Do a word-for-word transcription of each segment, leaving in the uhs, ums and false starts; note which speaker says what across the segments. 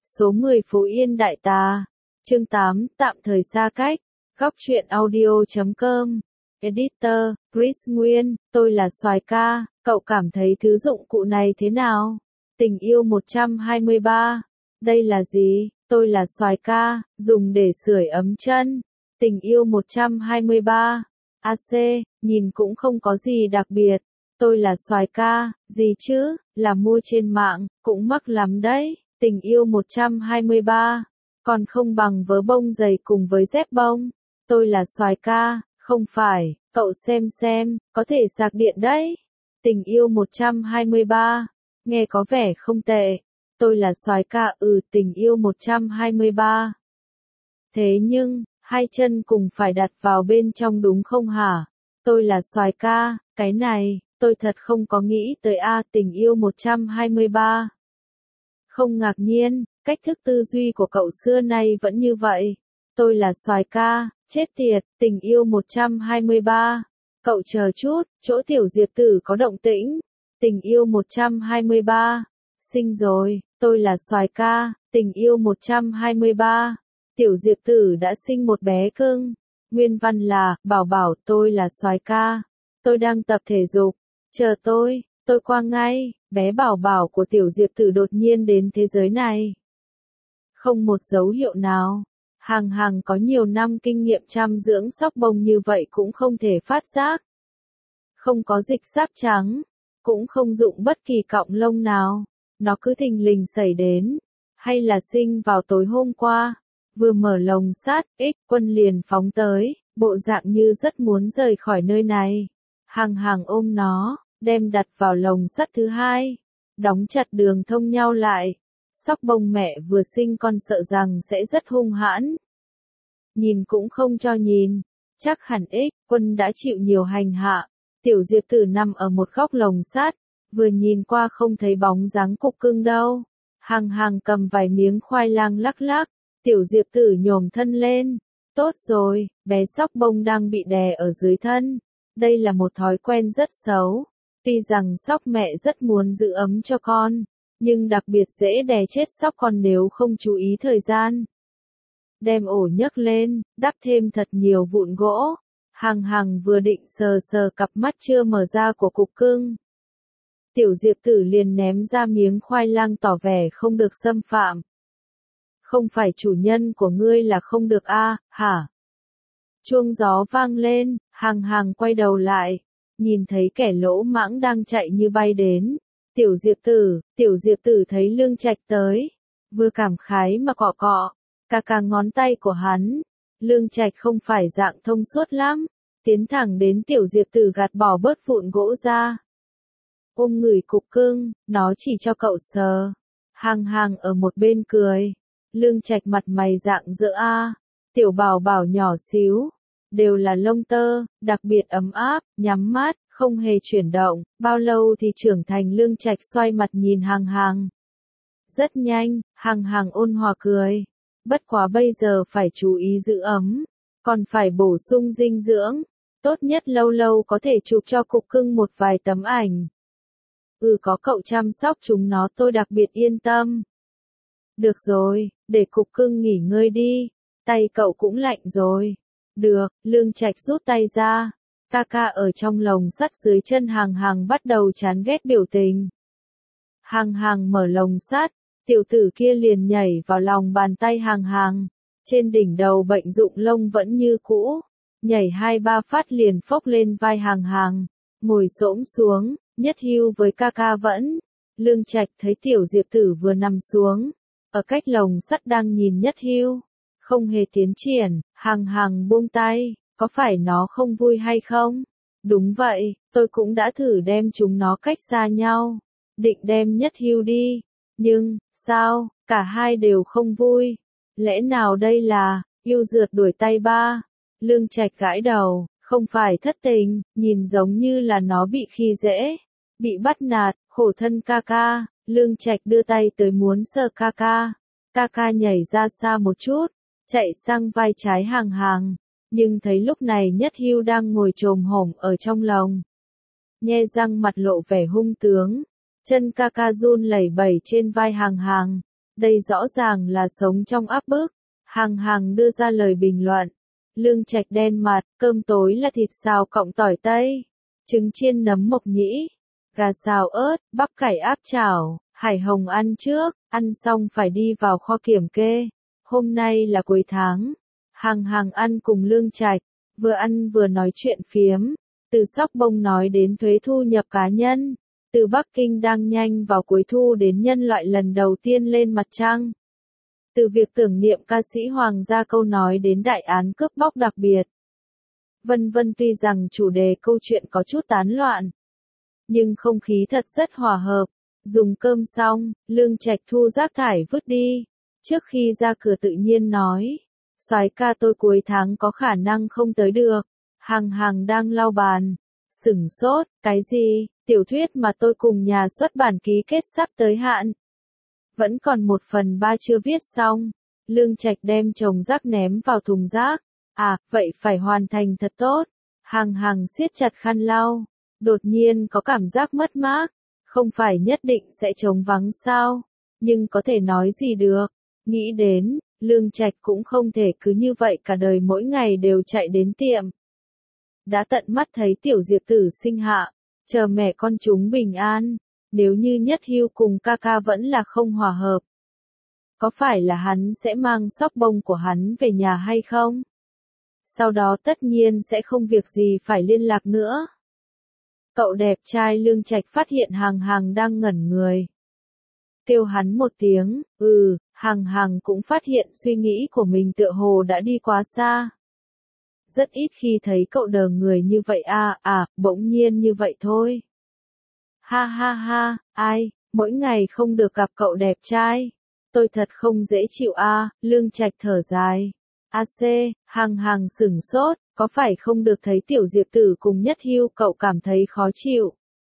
Speaker 1: Số mười Phú Yên Đại Tà. Chương tám, tạm thời xa cách. Góc truyện audio chấm com. Editor, Chris Nguyên, tôi là Soái Ca, cậu cảm thấy thứ dụng cụ này thế nào? Tình yêu một trăm hai mươi ba. Đây là gì? Tôi là Soái Ca, dùng để sưởi ấm chân. Tình yêu một trăm hai mươi ba. a xê, nhìn cũng không có gì đặc biệt. Tôi là Soái Ca, gì chứ, là mua trên mạng, cũng mắc lắm đấy. Tình yêu một trăm hai mươi ba. Còn không bằng vớ bông dày cùng với dép bông. Tôi là Soái Ca, không phải, cậu xem xem, có thể sạc điện đấy. Tình yêu một trăm hai mươi ba. Nghe có vẻ không tệ. Tôi là Soái Ca, ừ, tình yêu một trăm hai mươi ba. Thế nhưng, hai chân cùng phải đặt vào bên trong đúng không hả? Tôi là Soái Ca, cái này, tôi thật không có nghĩ tới a, tình yêu một trăm hai mươi ba. Không ngạc nhiên, cách thức tư duy của cậu xưa nay vẫn như vậy. Tôi là Soái Ca, chết tiệt, tình yêu một trăm hai mươi ba. Cậu chờ chút, chỗ tiểu Diệp Tử có động tĩnh. Tình yêu một trăm hai mươi ba. Sinh rồi, tôi là Soái Ca, tình yêu một trăm hai mươi ba. Tiểu Diệp Tử đã sinh một bé cưng. Nguyên văn là, bảo bảo tôi là Soái Ca. Tôi đang tập thể dục. Chờ tôi, tôi qua ngay. Bé bảo bảo của tiểu Diệp Tử đột nhiên đến thế giới này. Không một dấu hiệu nào. Hàng hàng có nhiều năm kinh nghiệm chăm dưỡng sóc bông như vậy cũng không thể phát giác. Không có dịch sáp trắng. Cũng không dụng bất kỳ cọng lông nào. Nó cứ thình lình xảy đến. Hay là sinh vào tối hôm qua. Vừa mở lồng sắt, X Quân liền phóng tới. Bộ dạng như rất muốn rời khỏi nơi này. Hàng hàng ôm nó. Đem đặt vào lồng sắt thứ hai, đóng chặt đường thông nhau lại. Sóc bông mẹ vừa sinh con sợ rằng sẽ rất hung hãn. Nhìn cũng không cho nhìn, chắc hẳn X Quân đã chịu nhiều hành hạ. Tiểu Diệp Tử nằm ở một góc lồng sắt, vừa nhìn qua không thấy bóng dáng cục cưng đâu. Hàng hàng cầm vài miếng khoai lang lắc lắc, Tiểu Diệp Tử nhổm thân lên. Tốt rồi, bé sóc bông đang bị đè ở dưới thân. Đây là một thói quen rất xấu. Tuy rằng sóc mẹ rất muốn giữ ấm cho con, nhưng đặc biệt dễ đè chết sóc con nếu không chú ý thời gian. Đem ổ nhấc lên, đắp thêm thật nhiều vụn gỗ. Hàng hàng vừa định sờ sờ cặp mắt chưa mở ra của cục cưng. Tiểu Diệp Tử liền ném ra miếng khoai lang tỏ vẻ không được xâm phạm. Không phải chủ nhân của ngươi là không được a, à, hả? Chuông gió vang lên, hàng hàng quay đầu lại. Nhìn thấy kẻ lỗ mãng đang chạy như bay đến. Tiểu Diệp Tử, Tiểu Diệp Tử thấy Lương Trạch tới. Vừa cảm khái mà cọ cọ. Cà cà ngón tay của hắn. Lương Trạch không phải dạng thông suốt lắm. Tiến thẳng đến Tiểu Diệp Tử gạt bỏ bớt vụn gỗ ra. Ôm người cục cưng, nó chỉ cho cậu sờ. Hàng hàng ở một bên cười. Lương Trạch mặt mày dạng dỡ a. Tiểu bảo bảo nhỏ xíu. Đều là lông tơ, đặc biệt ấm áp, nhắm mắt, không hề chuyển động, bao lâu thì trưởng thành. Lương Trạch xoay mặt nhìn hàng hàng. Rất nhanh, hàng hàng ôn hòa cười. Bất quá bây giờ phải chú ý giữ ấm, còn phải bổ sung dinh dưỡng. Tốt nhất lâu lâu có thể chụp cho cục cưng một vài tấm ảnh. Ừ, có cậu chăm sóc chúng nó tôi đặc biệt yên tâm. Được rồi, để cục cưng nghỉ ngơi đi, tay cậu cũng lạnh rồi. Được, Lương Trạch rút tay ra. Ca ca ở trong lồng sắt dưới chân hàng hàng bắt đầu chán ghét biểu tình. Hàng hàng mở lồng sắt, tiểu tử kia liền nhảy vào lòng bàn tay hàng hàng. Trên đỉnh đầu bệnh dụng lông vẫn như cũ. Nhảy hai ba phát liền phốc lên vai hàng hàng. Ngồi xổm xuống, Nhất Hưu với ca ca vẫn. Lương Trạch thấy Tiểu Diệp Tử vừa nằm xuống. Ở cách lồng sắt đang nhìn Nhất Hưu. Không hề tiến triển, hàng hàng buông tay, có phải nó không vui hay không? Đúng vậy, tôi cũng đã thử đem chúng nó cách xa nhau, định đem Nhất Hưu đi, nhưng, sao, cả hai đều không vui. Lẽ nào đây là, yêu rượt đuổi tay ba? Lương Trạch gãi đầu, không phải thất tình, nhìn giống như là nó bị khi dễ, bị bắt nạt, khổ thân ca ca. Lương Trạch đưa tay tới muốn sờ ca ca, ca ca nhảy ra xa một chút. Chạy sang vai trái hàng hàng, nhưng thấy lúc này Nhất Hưu đang ngồi chồm hổm ở trong lồng. Nhe răng mặt lộ vẻ hung tướng, chân ca ca run lẩy bẩy trên vai hàng hàng, Đây rõ ràng là sống trong áp bức. Hàng Hàng đưa ra lời bình luận. Lương Trạch đen mặt, cơm tối là thịt xào cọng tỏi tây, trứng chiên nấm mộc nhĩ, gà xào ớt, bắp cải áp chảo, hải hồng ăn trước, ăn xong phải đi vào kho kiểm kê. Hôm nay là cuối tháng. Hàng Hàng ăn cùng Lương Trạch, vừa ăn vừa nói chuyện phiếm, từ sóc bông nói đến thuế thu nhập cá nhân, từ Bắc Kinh đang nhanh vào cuối thu đến nhân loại lần đầu tiên lên mặt trăng. Từ việc tưởng niệm ca sĩ Hoàng gia câu nói đến đại án cướp bóc đặc biệt. Vân vân tuy rằng chủ đề câu chuyện có chút tán loạn, nhưng không khí thật rất hòa hợp. Dùng cơm xong, Lương Trạch thu rác thải vứt đi. Trước khi ra cửa tự nhiên nói, soái ca tôi cuối tháng có khả năng không tới được. Hàng Hàng đang lau bàn. Sửng sốt, cái gì, tiểu thuyết mà tôi cùng nhà xuất bản ký kết sắp tới hạn. Vẫn còn một phần ba chưa viết xong. Lương Trạch đem chồng rác ném vào thùng rác. À, vậy phải hoàn thành thật tốt. Hàng Hàng siết chặt khăn lau. Đột nhiên có cảm giác mất mát. Không phải nhất định sẽ trống vắng sao? Nhưng có thể nói gì được. Nghĩ đến, Lương Trạch cũng không thể cứ như vậy cả đời mỗi ngày đều chạy đến tiệm. Đã tận mắt thấy tiểu Diệp Tử sinh hạ, chờ mẹ con chúng bình an. Nếu như Nhất Hưu cùng ca ca vẫn là không hòa hợp, có phải là hắn sẽ mang sóc bông của hắn về nhà hay không? Sau đó tất nhiên sẽ không việc gì phải liên lạc nữa. Cậu đẹp trai Lương Trạch phát hiện Hàng Hàng đang ngẩn người. Kêu hắn một tiếng, ừ, Hàng Hàng cũng phát hiện suy nghĩ của mình tựa hồ đã đi quá xa. Rất ít khi thấy cậu đờ người như vậy à, à, bỗng nhiên như vậy thôi. Ha ha ha, ai, mỗi ngày không được gặp cậu đẹp trai. Tôi thật không dễ chịu a, à, Lương Trạch thở dài. a xê, Hàng Hàng sửng sốt, có phải không được thấy tiểu Diệp Tử cùng Nhất Hưu cậu cảm thấy khó chịu?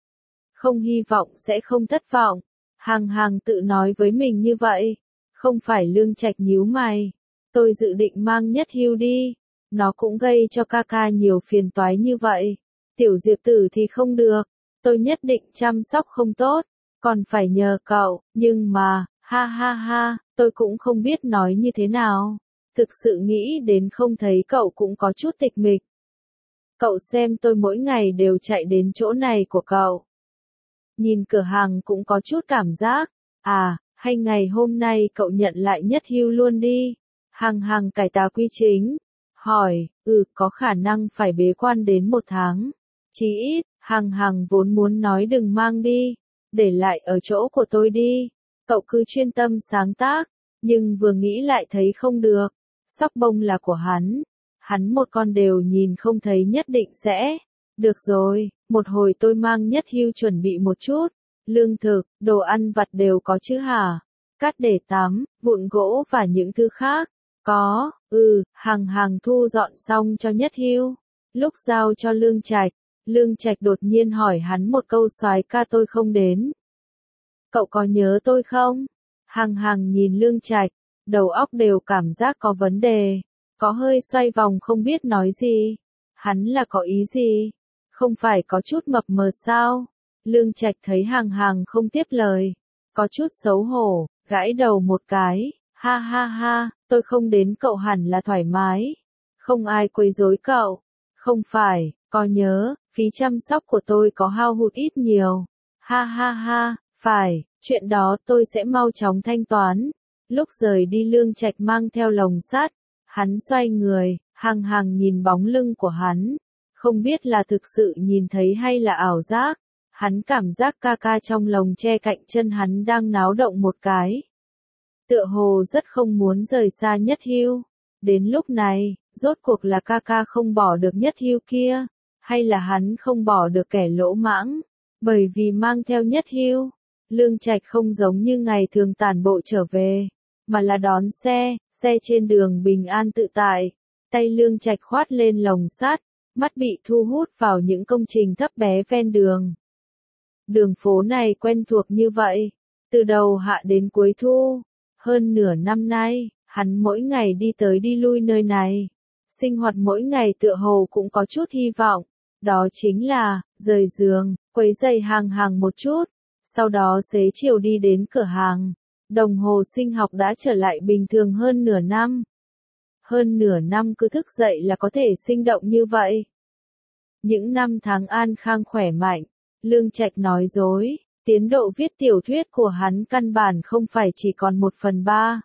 Speaker 1: Không hy vọng sẽ không thất vọng. Hàng Hàng tự nói với mình như vậy. Không phải. Lương Trạch nhíu mày. Tôi dự định mang Nhất Hưu đi. Nó cũng gây cho ca ca nhiều phiền toái như vậy. Tiểu Diệp Tử thì không được. Tôi nhất định chăm sóc không tốt. Còn phải nhờ cậu. Nhưng mà, ha ha ha, tôi cũng không biết nói như thế nào. Thực sự nghĩ đến không thấy cậu cũng có chút tịch mịch. Cậu xem tôi mỗi ngày đều chạy đến chỗ này của cậu. Nhìn cửa hàng cũng có chút cảm giác. À, hay ngày hôm nay cậu nhận lại Nhất Hưu luôn đi. Hàng Hàng cải tà quy chính. Hỏi, ừ, có khả năng phải bế quan đến một tháng. Chí ít, Hàng Hàng vốn muốn nói đừng mang đi. Để lại ở chỗ của tôi đi. Cậu cứ chuyên tâm sáng tác. Nhưng vừa nghĩ lại thấy không được. Sóc bông là của hắn. Hắn một con đều nhìn không thấy nhất định sẽ. Được rồi, một hồi tôi mang Nhất Hưu chuẩn bị một chút. Lương thực, đồ ăn vặt đều có chứ hả? Cát để tắm, vụn gỗ và những thứ khác. Có, ừ, Hàng Hàng thu dọn xong cho Nhất Hưu. Lúc giao cho Lương Trạch, Lương Trạch đột nhiên hỏi hắn một câu soái ca tôi không đến. Cậu có nhớ tôi không? Hàng Hàng nhìn Lương Trạch, đầu óc đều cảm giác có vấn đề. Có hơi xoay vòng không biết nói gì. Hắn là có ý gì? Không phải có chút mập mờ sao? Lương Trạch thấy Hàng Hàng không tiếp lời. Có chút xấu hổ, gãi đầu một cái. Ha ha ha, tôi không đến cậu hẳn là thoải mái. Không ai quấy rối cậu. Không phải, có nhớ, phí chăm sóc của tôi có hao hụt ít nhiều. Ha ha ha, phải, chuyện đó tôi sẽ mau chóng thanh toán. Lúc rời đi Lương Trạch mang theo lồng sắt. Hắn xoay người, Hàng Hàng nhìn bóng lưng của hắn. Không biết là thực sự nhìn thấy hay là ảo giác. Hắn cảm giác ca ca trong lồng tre cạnh chân hắn đang náo động một cái. Tựa hồ rất không muốn rời xa Nhất Hưu. Đến lúc này, rốt cuộc là ca ca không bỏ được Nhất Hưu kia, hay là hắn không bỏ được kẻ lỗ mãng, bởi vì mang theo Nhất Hưu. Lương Trạch không giống như ngày thường tản bộ trở về, mà là đón xe, xe trên đường bình an tự tại. Tay Lương Trạch khoát lên lồng sắt, mắt bị thu hút vào những công trình thấp bé ven đường. Đường phố này quen thuộc như vậy, từ đầu hạ đến cuối thu. Hơn nửa năm nay, hắn mỗi ngày đi tới đi lui nơi này. Sinh hoạt mỗi ngày tựa hồ cũng có chút hy vọng. Đó chính là, rời giường, quấy giày Hàng Hàng một chút. Sau đó xế chiều đi đến cửa hàng. Đồng hồ sinh học đã trở lại bình thường hơn nửa năm. Hơn nửa năm cứ thức dậy là có thể sinh động như vậy. Những năm tháng an khang khỏe mạnh, Lương Trạch nói dối, tiến độ viết tiểu thuyết của hắn căn bản không phải chỉ còn một phần ba.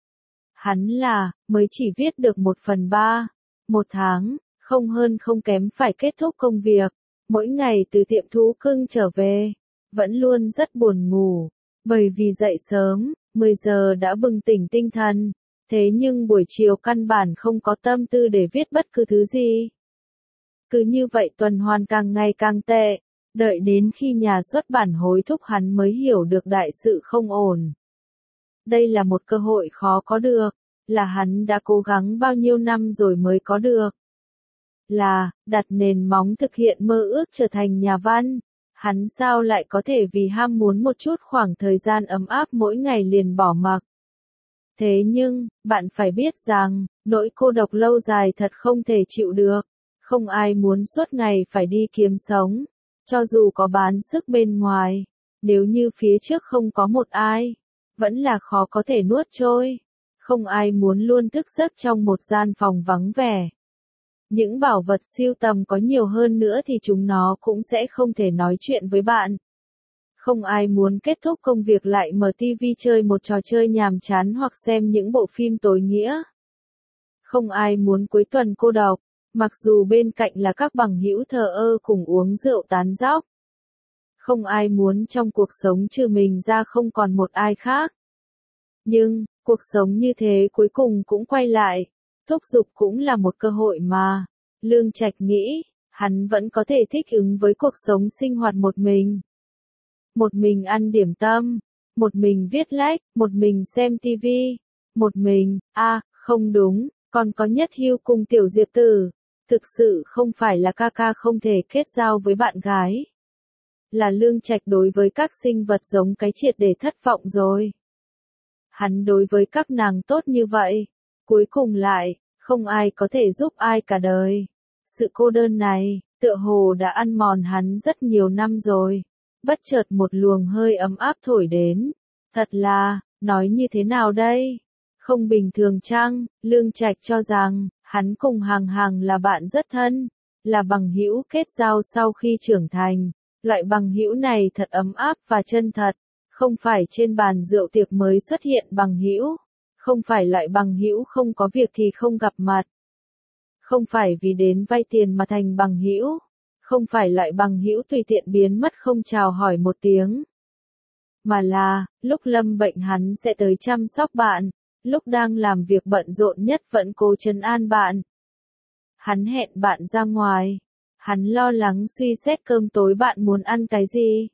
Speaker 1: Hắn là, mới chỉ viết được một phần ba. Một tháng, không hơn không kém phải kết thúc công việc. Mỗi ngày từ tiệm thú cưng trở về, vẫn luôn rất buồn ngủ, bởi vì dậy sớm, mười giờ đã bừng tỉnh tinh thần, thế nhưng buổi chiều căn bản không có tâm tư để viết bất cứ thứ gì. Cứ như vậy tuần hoàn càng ngày càng tệ, đợi đến khi nhà xuất bản hối thúc hắn mới hiểu được đại sự không ổn. Đây là một cơ hội khó có được, là hắn đã cố gắng bao nhiêu năm rồi mới có được. Là, đặt nền móng thực hiện mơ ước trở thành nhà văn, hắn sao lại có thể vì ham muốn một chút khoảng thời gian ấm áp mỗi ngày liền bỏ mặc. Thế nhưng, bạn phải biết rằng, nỗi cô độc lâu dài thật không thể chịu được, không ai muốn suốt ngày phải đi kiếm sống, cho dù có bán sức bên ngoài, nếu như phía trước không có một ai, vẫn là khó có thể nuốt trôi, không ai muốn luôn thức giấc trong một gian phòng vắng vẻ. Những bảo vật siêu tầm có nhiều hơn nữa thì chúng nó cũng sẽ không thể nói chuyện với bạn. Không ai muốn kết thúc công việc lại mở tivi chơi một trò chơi nhàm chán hoặc xem những bộ phim tối nghĩa. Không ai muốn cuối tuần cô độc, mặc dù bên cạnh là các bằng hữu thờ ơ cùng uống rượu tán dóc. Không ai muốn trong cuộc sống trừ mình ra không còn một ai khác. Nhưng, cuộc sống như thế cuối cùng cũng quay lại. Thúc giục cũng là một cơ hội mà. Lương Trạch nghĩ, hắn vẫn có thể thích ứng với cuộc sống sinh hoạt một mình. Một mình ăn điểm tâm, một mình viết lách, một mình xem tivi, một mình, a à, không đúng, còn có Nhất Hưu cùng Tiểu Diệp Tử. Thực sự không phải là ca ca không thể kết giao với bạn gái. Là Lương Trạch đối với các sinh vật giống cái triệt để thất vọng rồi. Hắn đối với các nàng tốt như vậy. Cuối cùng lại, không ai có thể giúp ai cả đời. Sự cô đơn này, tựa hồ đã ăn mòn hắn rất nhiều năm rồi. Bất chợt một luồng hơi ấm áp thổi đến. Thật là, nói như thế nào đây? Không bình thường chăng? Lương Trạch cho rằng, hắn cùng Hàng Hàng là bạn rất thân, là bằng hữu kết giao sau khi trưởng thành. Loại bằng hữu này thật ấm áp và chân thật, không phải trên bàn rượu tiệc mới xuất hiện bằng hữu. Không phải loại bằng hữu không có việc thì không gặp mặt. Không phải vì đến vay tiền mà thành bằng hữu. Không phải loại bằng hữu tùy tiện biến mất không chào hỏi một tiếng. Mà là, lúc lâm bệnh hắn sẽ tới chăm sóc bạn, lúc đang làm việc bận rộn nhất vẫn cố trấn an bạn. Hắn hẹn bạn ra ngoài. Hắn lo lắng suy xét cơm tối bạn muốn ăn cái gì.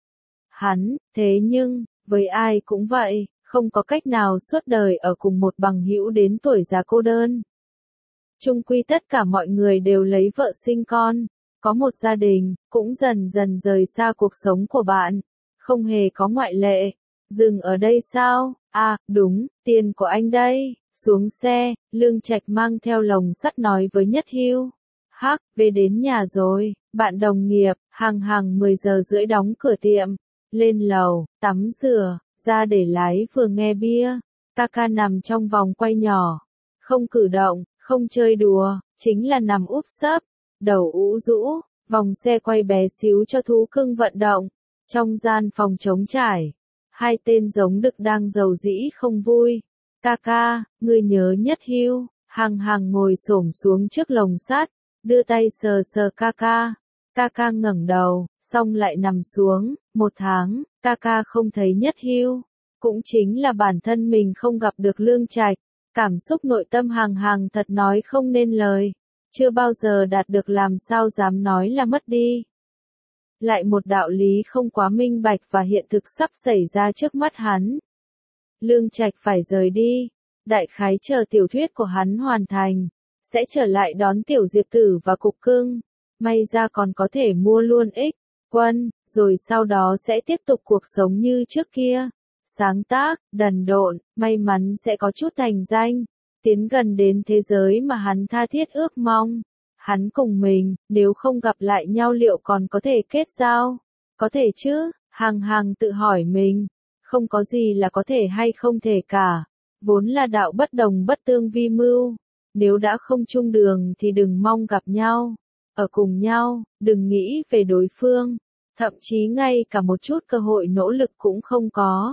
Speaker 1: Hắn, thế nhưng, với ai cũng vậy. Không có cách nào suốt đời ở cùng một bằng hữu đến tuổi già cô đơn. Chung quy tất cả mọi người đều lấy vợ sinh con, có một gia đình, cũng dần dần rời xa cuộc sống của bạn. Không hề có ngoại lệ. Dừng ở đây sao? À, đúng, tiền của anh đây. Xuống xe, Lương Trạch mang theo lồng sắt nói với Nhất Hưu. Hắc, về đến nhà rồi, bạn đồng nghiệp, Hàng Hàng mười giờ rưỡi đóng cửa tiệm. Lên lầu, tắm rửa. Ra để lái vừa nghe bia, Kaka nằm trong vòng quay nhỏ, không cử động, không chơi đùa, chính là nằm úp sấp, đầu ũ rũ, vòng xe quay bé xíu cho thú cưng vận động. Trong gian phòng trống trải, hai tên giống đực đang rầu rĩ không vui. Kaka, ngươi nhớ Nhất Hưu? Hàng Hàng ngồi xổm xuống trước lồng sắt, đưa tay sờ sờ Kaka. Kaka ngẩng đầu, xong lại nằm xuống. Một tháng, Kaka không thấy Nhất Hưu, cũng chính là bản thân mình không gặp được Lương Trạch. Cảm xúc nội tâm Hàng Hàng thật nói không nên lời, chưa bao giờ đạt được làm sao dám nói là mất đi. Lại một đạo lý không quá minh bạch và hiện thực sắp xảy ra trước mắt hắn. Lương Trạch phải rời đi, đại khái chờ tiểu thuyết của hắn hoàn thành, sẽ trở lại đón Tiểu Diệp Tử và Cục Cưng, may ra còn có thể mua luôn ích quân, rồi sau đó sẽ tiếp tục cuộc sống như trước kia. Sáng tác, đần độn, may mắn sẽ có chút thành danh, tiến gần đến thế giới mà hắn tha thiết ước mong. Hắn cùng mình, nếu không gặp lại nhau liệu còn có thể kết giao? Có thể chứ, Hàng Hàng tự hỏi mình. Không có gì là có thể hay không thể cả. Vốn là đạo bất đồng bất tương vi mưu. Nếu đã không chung đường thì đừng mong gặp nhau. Ở cùng nhau, đừng nghĩ về đối phương. Thậm chí ngay cả một chút cơ hội nỗ lực cũng không có.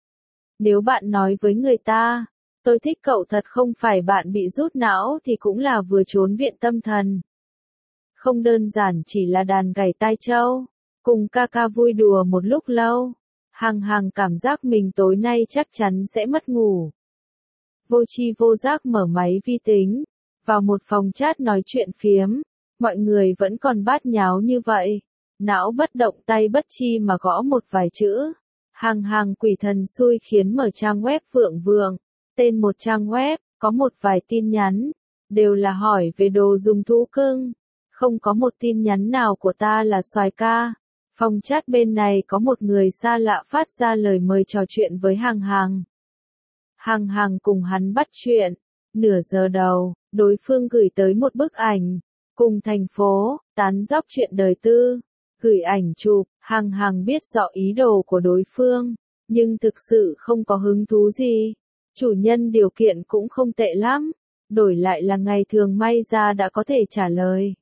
Speaker 1: Nếu bạn nói với người ta, tôi thích cậu thật không phải bạn bị rút não thì cũng là vừa trốn viện tâm thần. Không đơn giản chỉ là đàn gảy tai trâu, cùng ca ca vui đùa một lúc lâu. Hằng Hằng cảm giác mình tối nay chắc chắn sẽ mất ngủ. Vô tri vô giác mở máy vi tính, vào một phòng chat nói chuyện phiếm, mọi người vẫn còn bát nháo như vậy. Não bất động tay bất chi mà gõ một vài chữ. Hằng Hằng quỷ thần xui khiến mở trang web vượng vượng. Tên một trang web, có một vài tin nhắn, đều là hỏi về đồ dùng thú cưng. Không có một tin nhắn nào của ta là Soái ca. Phòng chat bên này có một người xa lạ phát ra lời mời trò chuyện với Hằng Hằng. Hằng Hằng cùng hắn bắt chuyện. Nửa giờ đầu, đối phương gửi tới một bức ảnh. Cùng thành phố, tán dóc chuyện đời tư. Gửi ảnh chụp, Hằng Hằng biết rõ ý đồ của đối phương. Nhưng thực sự không có hứng thú gì. Chủ nhân điều kiện cũng không tệ lắm. Đổi lại là ngày thường may ra đã có thể trả lời.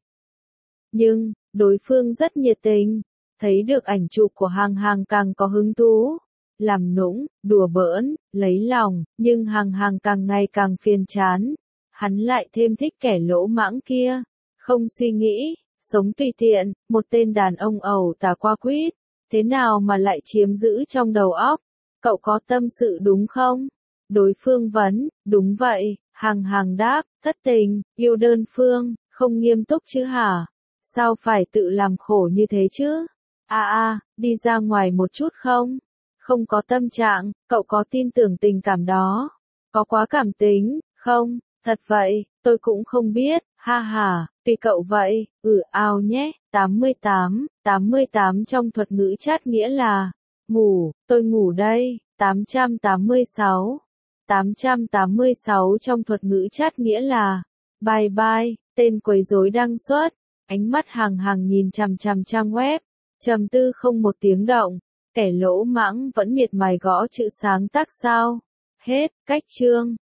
Speaker 1: Nhưng, đối phương rất nhiệt tình. Thấy được ảnh chụp của Hằng Hằng càng có hứng thú. Làm nũng, đùa bỡn, lấy lòng, nhưng Hằng Hằng càng ngày càng phiền chán. Hắn lại thêm thích kẻ lỗ mãng kia. Không suy nghĩ, sống tùy tiện, một tên đàn ông ẩu tả qua quýt. Thế nào mà lại chiếm giữ trong đầu óc? Cậu có tâm sự đúng không? Đối phương vấn, đúng vậy, Hằng Hằng đáp, thất tình, yêu đơn phương, không nghiêm túc chứ hả? Sao phải tự làm khổ như thế chứ? À à, đi ra ngoài một chút không? Không có tâm trạng, cậu có tin tưởng tình cảm đó? Có quá cảm tính, không? Thật vậy, tôi cũng không biết, ha ha, tùy cậu vậy, ừ ao nhé, tám mươi tám, tám mươi tám trong thuật ngữ chat nghĩa là, ngủ, tôi ngủ đây, tám trăm tám mươi sáu. tám trăm tám mươi sáu trong thuật ngữ chat nghĩa là, bye bye, tên quấy rối đăng xuất, ánh mắt Hằng Hằng nhìn chằm chằm trang web, trầm tư không một tiếng động, kẻ lỗ mãng vẫn miệt mài gõ chữ sáng tác sao, hết, cách chương.